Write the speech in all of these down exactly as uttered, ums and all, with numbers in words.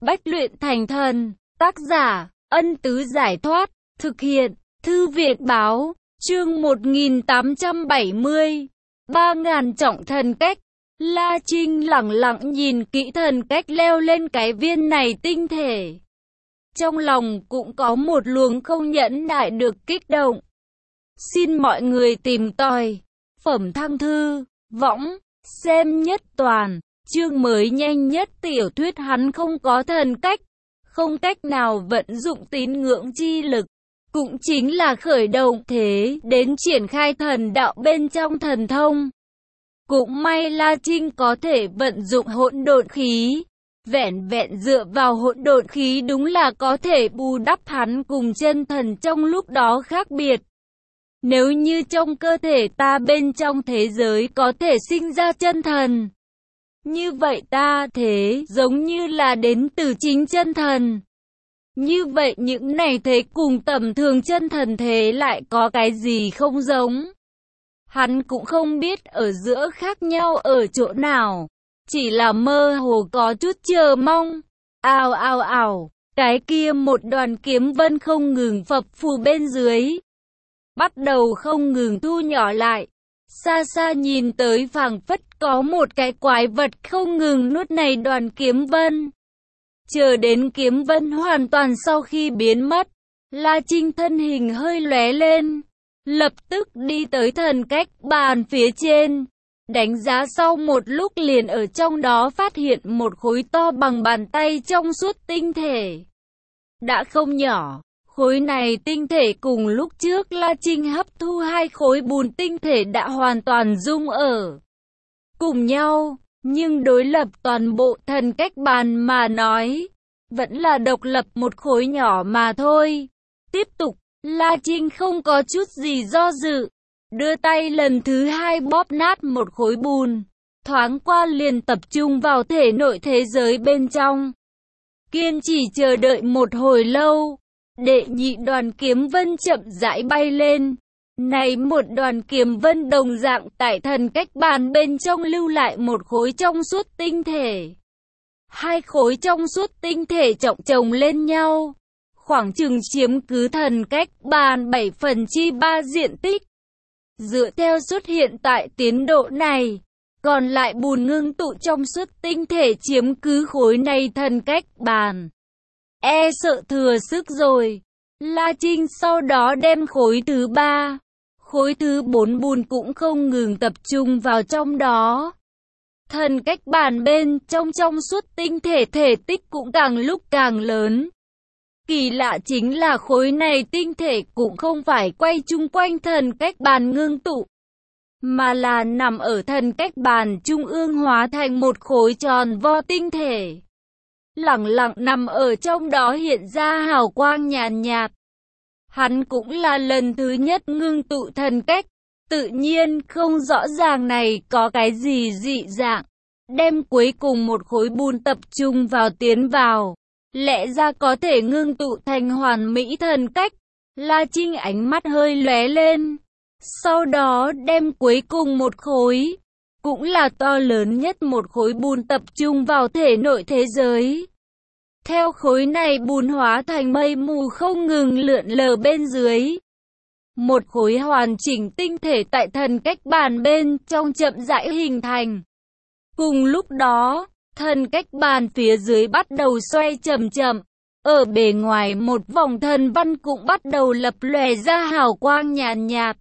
Bách luyện thành thần. Tác giả, Ân Tứ Giải Thoát. Thực hiện, Thư Viện Báo. Chương một nghìn tám trăm bảy mươi. Ba ngàn trọng thần cách. La Trinh lẳng lặng nhìn kỹ thần cách leo lên cái viên này tinh thể. Trong lòng cũng có một luồng không nhẫn nại được kích động. Xin mọi người tìm tòi Phẩm Thăng Thư, võng, xem nhất toàn, chương mới nhanh nhất tiểu thuyết hắn không có thần cách, không cách nào vận dụng tín ngưỡng chi lực, cũng chính là khởi động thế đến triển khai thần đạo bên trong thần thông. Cũng may La Trinh có thể vận dụng hỗn độn khí, vẹn vẹn dựa vào hỗn độn khí đúng là có thể bù đắp hắn cùng chân thần trong lúc đó khác biệt. Nếu như trong cơ thể ta bên trong thế giới có thể sinh ra chân thần, như vậy ta thế giống như là đến từ chính chân thần. Như vậy những này thế cùng tầm thường chân thần thế lại có cái gì không giống. Hắn cũng không biết ở giữa khác nhau ở chỗ nào, chỉ là mơ hồ có chút chờ mong. Ào ào ào, cái kia một đoàn kiếm vân không ngừng phập phù bên dưới, bắt đầu không ngừng thu nhỏ lại. Xa xa nhìn tới phảng phất có một cái quái vật không ngừng nuốt này đoàn kiếm vân. Chờ đến kiếm vân hoàn toàn sau khi biến mất, La Trinh thân hình hơi lóe lên, lập tức đi tới thần cách bàn phía trên. Đánh giá sau một lúc liền ở trong đó phát hiện một khối to bằng bàn tay trong suốt tinh thể. Đã không nhỏ, khối này tinh thể cùng lúc trước La Trinh hấp thu hai khối bùn tinh thể đã hoàn toàn dung ở cùng nhau, nhưng đối lập toàn bộ thần cách bàn mà nói, vẫn là độc lập một khối nhỏ mà thôi. Tiếp tục, La Trinh không có chút gì do dự, đưa tay lần thứ hai bóp nát một khối bùn, thoáng qua liền tập trung vào thể nội thế giới bên trong. Kiên trì chờ đợi một hồi lâu, đệ nhị đoàn kiếm vân chậm rãi bay lên. Này một đoàn kiếm vân đồng dạng tại thần cách bàn bên trong lưu lại một khối trong suốt tinh thể. Hai khối trong suốt tinh thể chồng chồng lên nhau, khoảng chừng chiếm cứ thần cách bàn bảy phần chi ba diện tích. Dựa theo xuất hiện tại tiến độ này, còn lại bùn ngưng tụ trong suốt tinh thể chiếm cứ khối này thần cách bàn, e sợ thừa sức rồi. La Trinh sau đó đem khối thứ ba, khối thứ bốn bùn cũng không ngừng tập trung vào trong đó. Thần cách bàn bên trong trong suốt tinh thể thể tích cũng càng lúc càng lớn. Kỳ lạ chính là khối này tinh thể cũng không phải quay chung quanh thần cách bàn ngưng tụ, mà là nằm ở thần cách bàn trung ương hóa thành một khối tròn vo tinh thể. Lẳng lặng nằm ở trong đó hiện ra hào quang nhàn nhạt. Hắn cũng là lần thứ nhất ngưng tụ thần cách, tự nhiên không rõ ràng này có cái gì dị dạng. Đem cuối cùng một khối bùn tập trung vào tiến vào, lẽ ra có thể ngưng tụ thành hoàn mỹ thần cách. La Trinh ánh mắt hơi lóe lên, sau đó đem cuối cùng một khối, cũng là to lớn nhất một khối bùn tập trung vào thể nội thế giới. Theo khối này bùn hóa thành mây mù không ngừng lượn lờ bên dưới. Một khối hoàn chỉnh tinh thể tại thần cách bàn bên trong chậm rãi hình thành. Cùng lúc đó, thần cách bàn phía dưới bắt đầu xoay chậm chậm. Ở bề ngoài một vòng thần văn cũng bắt đầu lập lòe ra hào quang nhàn nhạt.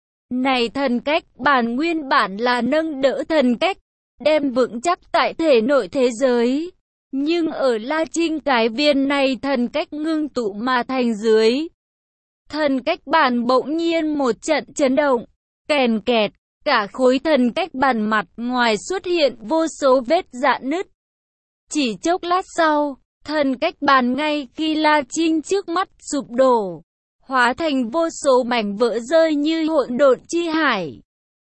Này thần cách bàn nguyên bản là nâng đỡ thần cách, đem vững chắc tại thể nội thế giới. Nhưng ở La Trinh cái viên này thần cách ngưng tụ mà thành dưới, thần cách bàn bỗng nhiên một trận chấn động, kèn kẹt, cả khối thần cách bàn mặt ngoài xuất hiện vô số vết rạn nứt. Chỉ chốc lát sau, thần cách bàn ngay khi La Trinh trước mắt sụp đổ, hóa thành vô số mảnh vỡ rơi như hỗn độn chi hải.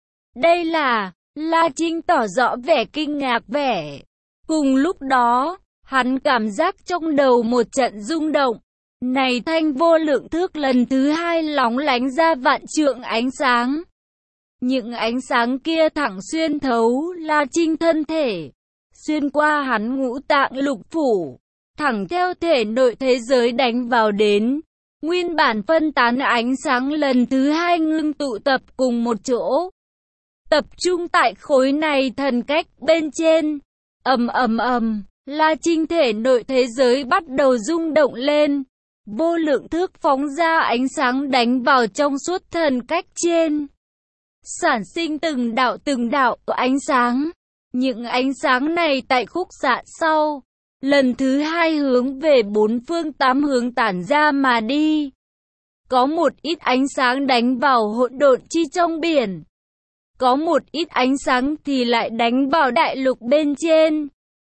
Đây là, La Trinh tỏ rõ vẻ kinh ngạc vẻ. Cùng lúc đó, hắn cảm giác trong đầu một trận rung động. Này thanh vô lượng thước lần thứ hai lóng lánh ra vạn trượng ánh sáng. Những ánh sáng kia thẳng xuyên thấu La Trinh thân thể, xuyên qua hắn ngũ tạng lục phủ, thẳng theo thể nội thế giới đánh vào đến. Nguyên bản phân tán ánh sáng lần thứ hai ngưng tụ tập cùng một chỗ. Tập trung tại khối này thần cách bên trên. Ầm ầm ầm, La Trinh thể nội thế giới bắt đầu rung động lên. Vô lượng thước phóng ra ánh sáng đánh vào trong suốt thần cách trên. Sản sinh từng đạo từng đạo ánh sáng. Những ánh sáng này tại khúc xạ sau, lần thứ hai hướng về bốn phương tám hướng tản ra mà đi. Có một ít ánh sáng đánh vào hỗn độn chi trong biển. Có một ít ánh sáng thì lại đánh vào đại lục bên trên.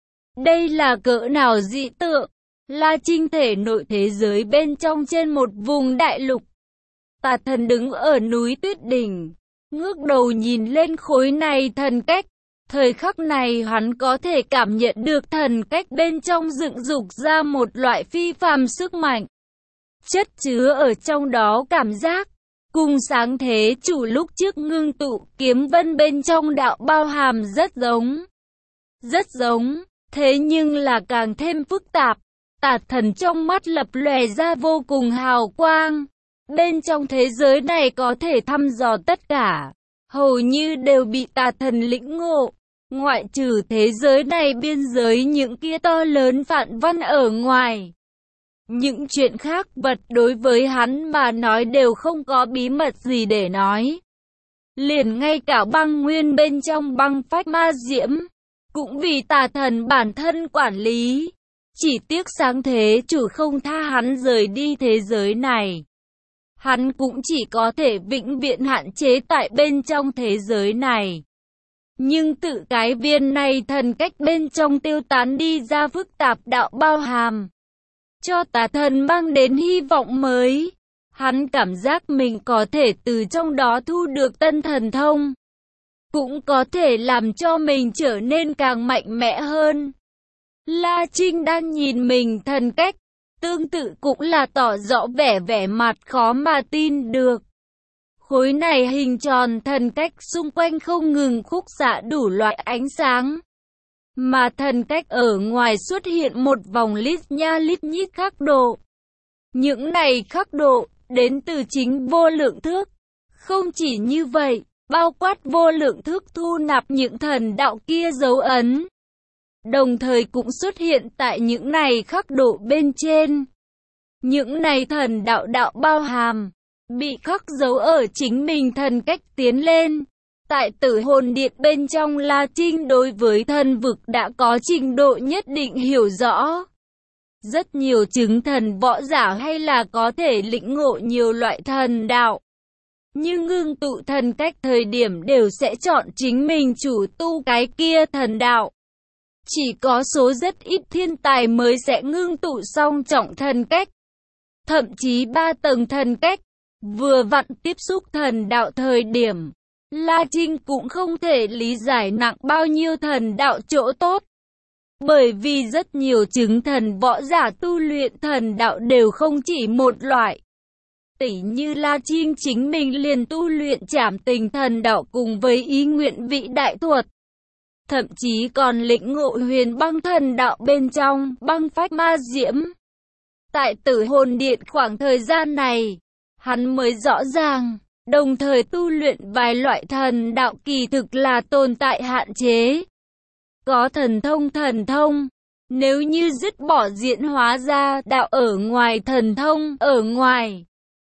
Đây là cỡ nào dị tượng? La Trinh thể nội thế giới bên trong trên một vùng đại lục. Tà thần đứng ở núi Tuyết Đỉnh, ngước đầu nhìn lên khối này thần cách. Thời khắc này hắn có thể cảm nhận được thần cách bên trong dựng dục ra một loại phi phàm sức mạnh. Chất chứa ở trong đó cảm giác, cùng sáng thế chủ lúc trước ngưng tụ kiếm vân bên trong đạo bao hàm rất giống. Rất giống, thế nhưng là càng thêm phức tạp. Tà thần trong mắt lập lòe ra vô cùng hào quang. Bên trong thế giới này có thể thăm dò tất cả, hầu như đều bị tà thần lĩnh ngộ. Ngoại trừ thế giới này biên giới những kia to lớn phản văn ở ngoài. Những chuyện khác vật đối với hắn mà nói đều không có bí mật gì để nói. Liền ngay cả băng nguyên bên trong băng phách ma diễm, cũng vì tà thần bản thân quản lý. Chỉ tiếc sáng thế chủ không tha hắn rời đi thế giới này. Hắn cũng chỉ có thể vĩnh viễn hạn chế tại bên trong thế giới này. Nhưng tự cái viên này thần cách bên trong tiêu tán đi ra phức tạp đạo bao hàm, cho tà thần mang đến hy vọng mới. Hắn cảm giác mình có thể từ trong đó thu được tân thần thông, cũng có thể làm cho mình trở nên càng mạnh mẽ hơn. La Trinh đang nhìn mình thần cách, tương tự cũng là tỏ rõ vẻ vẻ mặt khó mà tin được. Khối này hình tròn thần cách xung quanh không ngừng khúc xạ đủ loại ánh sáng. Mà thần cách ở ngoài xuất hiện một vòng lít nha lít nhít khắc độ. Những này khắc độ đến từ chính vô lượng thước. Không chỉ như vậy, bao quát vô lượng thước thu nạp những thần đạo kia dấu ấn. Đồng thời cũng xuất hiện tại những này khắc độ bên trên. Những này thần đạo đạo bao hàm, bị khắc dấu ở chính mình thần cách tiến lên. Tại tử hồn điện bên trong, La Trinh đối với thần vực đã có trình độ nhất định hiểu rõ. Rất nhiều chứng thần võ giả hay là có thể lĩnh ngộ nhiều loại thần đạo, nhưng ngưng tụ thần cách thời điểm đều sẽ chọn chính mình chủ tu cái kia thần đạo. Chỉ có số rất ít thiên tài mới sẽ ngưng tụ song trọng thần cách, thậm chí ba tầng thần cách. Vừa vặn tiếp xúc thần đạo thời điểm, La Trinh cũng không thể lý giải nặng bao nhiêu thần đạo chỗ tốt. Bởi vì rất nhiều chứng thần võ giả tu luyện thần đạo đều không chỉ một loại. Tỉ như La Trinh chính mình liền tu luyện trảm tình thần đạo cùng với ý nguyện vị đại thuật. Thậm chí còn lĩnh ngộ huyền băng thần đạo bên trong băng phách ma diễm. Tại tử hồn điện khoảng thời gian này, hắn mới rõ ràng, đồng thời tu luyện vài loại thần đạo kỳ thực là tồn tại hạn chế. Có thần thông thần thông, nếu như dứt bỏ diễn hóa ra đạo ở ngoài thần thông ở ngoài,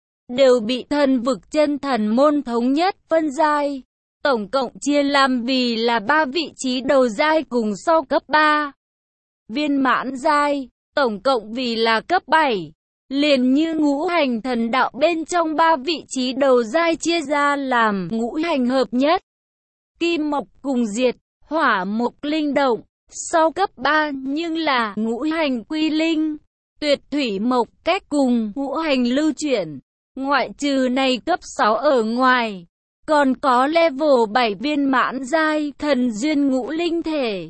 đều bị thần vực chân thần môn thống nhất phân giai. Tổng cộng chia làm vì là ba vị trí đầu giai cùng sau cấp ba. Viên mãn giai, tổng cộng vì là cấp bảy. Liền như ngũ hành thần đạo bên trong ba vị trí đầu giai chia ra làm ngũ hành hợp nhất, kim mộc cùng diệt, hỏa mộc linh động. Sau cấp ba nhưng là ngũ hành quy linh, tuyệt thủy mộc cách cùng ngũ hành lưu chuyển. Ngoại trừ này cấp sáu ở ngoài, còn có level bảy viên mãn giai thần duyên ngũ linh thể.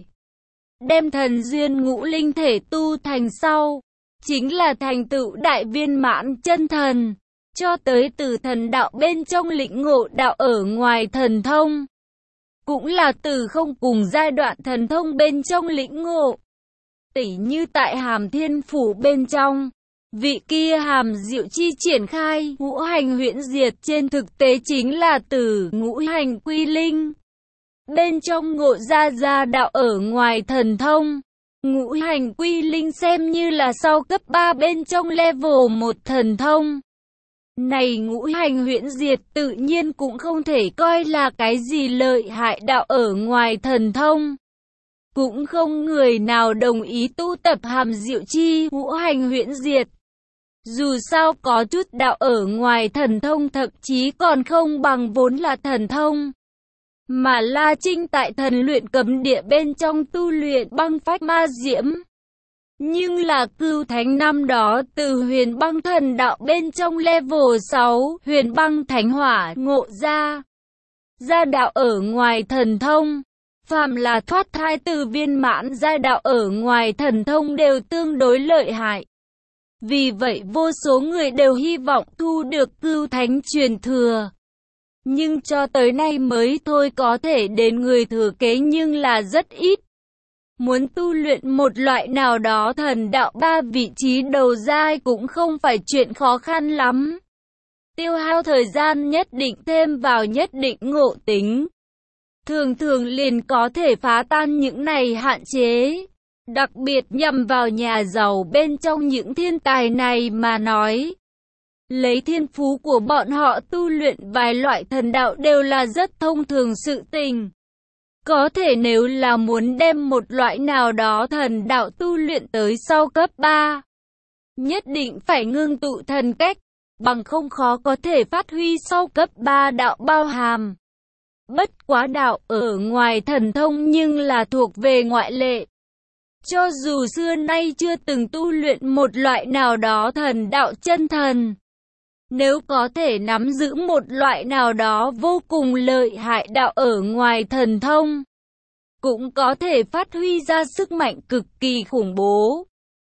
Đem thần duyên ngũ linh thể tu thành sau, chính là thành tựu đại viên mãn chân thần, cho tới từ thần đạo bên trong lĩnh ngộ đạo ở ngoài thần thông. Cũng là từ không cùng giai đoạn thần thông bên trong lĩnh ngộ. Tỉ như tại Hàm Thiên Phủ bên trong, vị kia Hàm Diệu Chi triển khai ngũ hành huyễn diệt trên thực tế chính là từ ngũ hành quy linh. Bên trong ngộ ra gia đạo, ở ngoài thần thông. Ngũ hành quy linh xem như là sau cấp ba bên trong level một thần thông. Này ngũ hành huyễn diệt tự nhiên cũng không thể coi là cái gì lợi hại đạo ở ngoài thần thông. Cũng không người nào đồng ý tu tập Hàm Diệu Chi ngũ hành huyễn diệt. Dù sao có chút đạo ở ngoài thần thông thậm chí còn không bằng vốn là thần thông. Mà La Trinh tại thần luyện cấm địa bên trong tu luyện băng phách ma diễm. Nhưng là Cửu Thánh năm đó từ huyền băng thần đạo bên trong level sáu huyền băng thánh hỏa ngộ ra. Gia đạo ở ngoài thần thông. Phàm là thoát thai từ viên mãn gia đạo ở ngoài thần thông đều tương đối lợi hại. Vì vậy vô số người đều hy vọng thu được Cửu Thánh truyền thừa. Nhưng cho tới nay mới thôi có thể đến người thừa kế nhưng là rất ít. Muốn tu luyện một loại nào đó thần đạo ba vị trí đầu giai cũng không phải chuyện khó khăn lắm. Tiêu hao thời gian nhất định thêm vào nhất định ngộ tính. Thường thường liền có thể phá tan những này hạn chế. Đặc biệt nhằm vào nhà giàu bên trong những thiên tài này mà nói. Lấy thiên phú của bọn họ tu luyện vài loại thần đạo đều là rất thông thường sự tình. Có thể nếu là muốn đem một loại nào đó thần đạo tu luyện tới sau cấp ba, nhất định phải ngưng tụ thần cách, bằng không khó có thể phát huy sau cấp ba đạo bao hàm. Bất quá đạo ở ngoài thần thông nhưng là thuộc về ngoại lệ. Cho dù xưa nay chưa từng tu luyện một loại nào đó thần đạo chân thần, nếu có thể nắm giữ một loại nào đó vô cùng lợi hại đạo ở ngoài thần thông, cũng có thể phát huy ra sức mạnh cực kỳ khủng bố.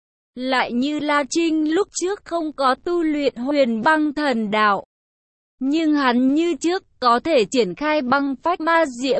Lại như La Trinh lúc trước không có tu luyện huyền băng thần đạo, nhưng hắn như trước có thể triển khai băng phách ma diễm.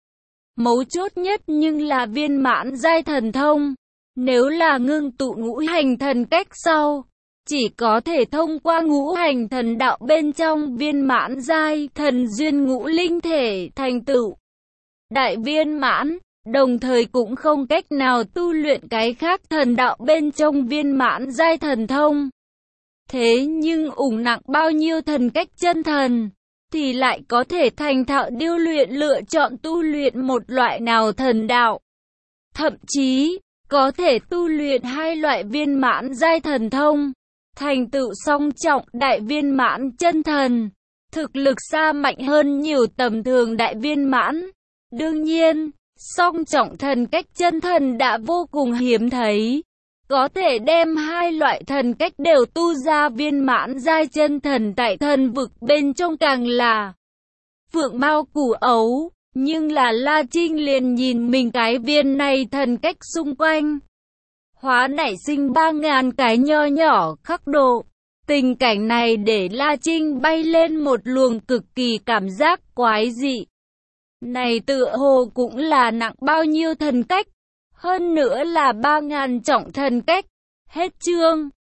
Mấu chốt nhất nhưng là viên mãn giai thần thông, nếu là ngưng tụ ngũ hành thần cách sau, chỉ có thể thông qua ngũ hành thần đạo bên trong viên mãn giai thần duyên ngũ linh thể thành tựu đại viên mãn, đồng thời cũng không cách nào tu luyện cái khác thần đạo bên trong viên mãn giai thần thông. Thế nhưng ủng nặng bao nhiêu thần cách chân thần, thì lại có thể thành thạo điêu luyện lựa chọn tu luyện một loại nào thần đạo. Thậm chí, có thể tu luyện hai loại viên mãn giai thần thông, thành tựu song trọng đại viên mãn chân thần, thực lực xa mạnh hơn nhiều tầm thường đại viên mãn. Đương nhiên, song trọng thần cách chân thần đã vô cùng hiếm thấy. Có thể đem hai loại thần cách đều tu ra viên mãn giai chân thần tại thần vực bên trong càng là phượng mao củ ấu. Nhưng là La Trinh liền nhìn mình cái viên này thần cách xung quanh, hóa nảy sinh ba ngàn cái nho nhỏ khắc độ. Tình cảnh này để La Trinh bay lên một luồng cực kỳ cảm giác quái dị. Này tựa hồ cũng là nặng bao nhiêu thần cách, hơn nữa là ba ngàn trọng thần cách. Hết chương.